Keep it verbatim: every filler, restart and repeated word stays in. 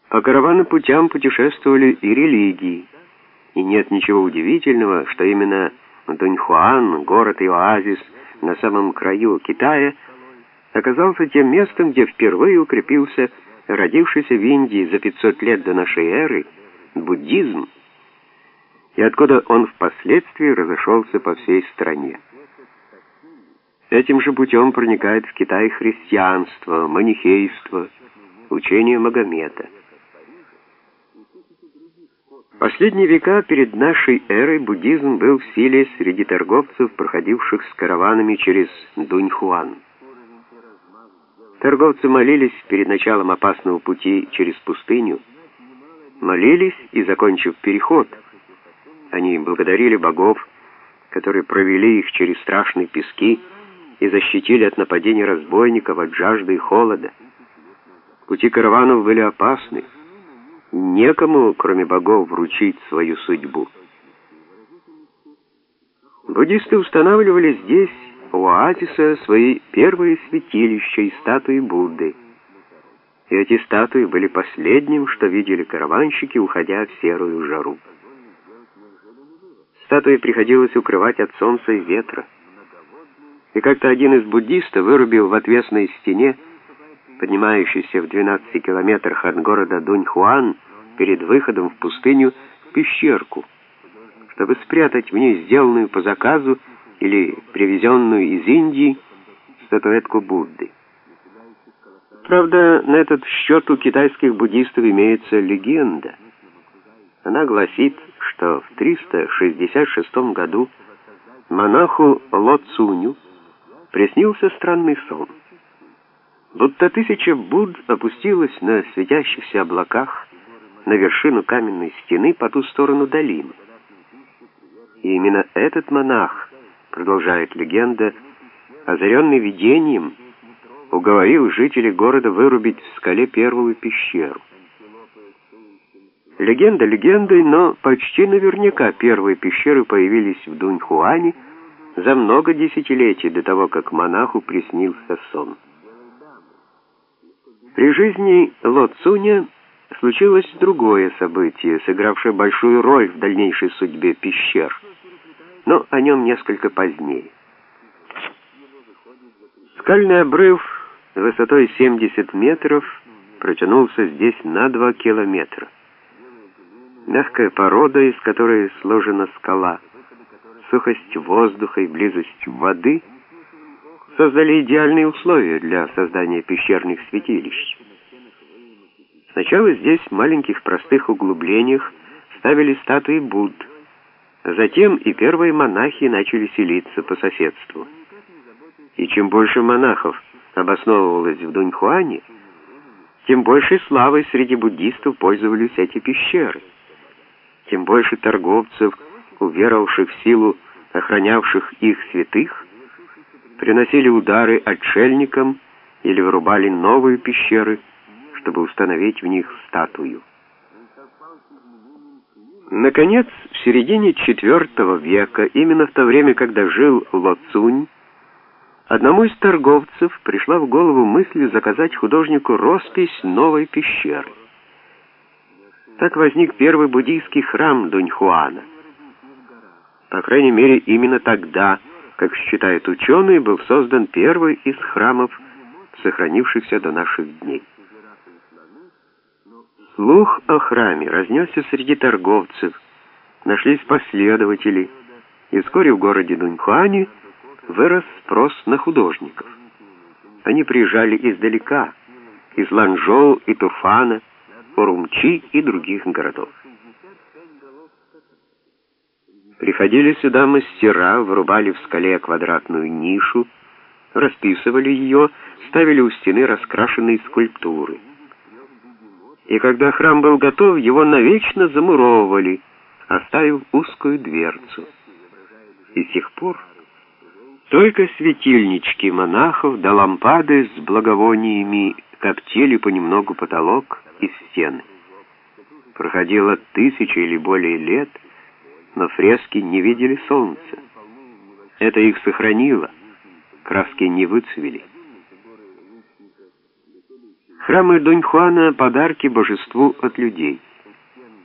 По караванным путям путешествовали и религии, и нет ничего удивительного, что именно Дуньхуан, город и оазис на самом краю Китая, оказался тем местом, где впервые укрепился родившийся в Индии за пятьсот лет до нашей эры буддизм, и откуда он впоследствии разошелся по всей стране. Этим же путем проникает в Китай христианство, манихейство, учение Магомета. В последние века перед нашей эрой буддизм был в силе среди торговцев, проходивших с караванами через Дуньхуан. Торговцы молились перед началом опасного пути через пустыню, молились и, закончив переход, они благодарили богов, которые провели их через страшные пески и защитили от нападений разбойников, от жажды и холода. Пути караванов были опасны. Некому, кроме богов, вручить свою судьбу. Буддисты устанавливали здесь, у оазиса, свои первые святилища и статуи Будды. И эти статуи были последним, что видели караванщики, уходя в серую жару. Статуи приходилось укрывать от солнца и ветра. И как-то один из буддистов вырубил в отвесной стене, поднимающейся в двенадцати километрах от города Дуньхуан, перед выходом в пустыню, пещерку, чтобы спрятать в ней сделанную по заказу или привезенную из Индии статуэтку Будды. Правда, на этот счет у китайских буддистов имеется легенда. Она гласит, что в триста шестьдесят шестом году монаху Ло Цуню приснился странный сон. Будто тысяча Будд опустилась на светящихся облаках на вершину каменной стены по ту сторону долины. И именно этот монах, продолжает легенда, озаренный видением, уговорил жителей города вырубить в скале первую пещеру. Легенда легендой, но почти наверняка первые пещеры появились в Дуньхуане за много десятилетий до того, как монаху приснился сон. При жизни Ло Цуня случилось другое событие, сыгравшее большую роль в дальнейшей судьбе пещер, но о нем несколько позднее. Скальный обрыв высотой семьдесят метров протянулся здесь на два километра. Мягкая порода, из которой сложена скала, сухость воздуха и близость воды создали идеальные условия для создания пещерных святилищ. Сначала здесь в маленьких простых углублениях ставили статуи Будд, а затем и первые монахи начали селиться по соседству. И чем больше монахов обосновывалось в Дуньхуане, тем большей славой среди буддистов пользовались эти пещеры. Тем больше торговцев, уверовавших в силу охранявших их святых, приносили удары отшельникам или вырубали новые пещеры, чтобы установить в них статую. Наконец, в середине четвёртого века, именно в то время, когда жил Ло Цунь, одному из торговцев пришла в голову мысль заказать художнику роспись новой пещеры. Так возник первый буддийский храм Дуньхуана. По крайней мере, именно тогда, как считают ученые, был создан первый из храмов, сохранившихся до наших дней. Слух о храме разнесся среди торговцев, нашлись последователи, и вскоре в городе Дуньхуане вырос спрос на художников. Они приезжали издалека, из Ланчжоу и Туфана, Урумчи и других городов. Приходили сюда мастера, вырубали в скале квадратную нишу, расписывали ее, ставили у стены раскрашенные скульптуры. И когда храм был готов, его навечно замуровывали, оставив узкую дверцу. И с тех пор только светильнички монахов да лампады с благовониями коптили понемногу потолок и стены. Проходило тысячи или более лет, но фрески не видели солнца. Это их сохранило, краски не выцвели. Храмы Дуньхуана — подарки божеству от людей.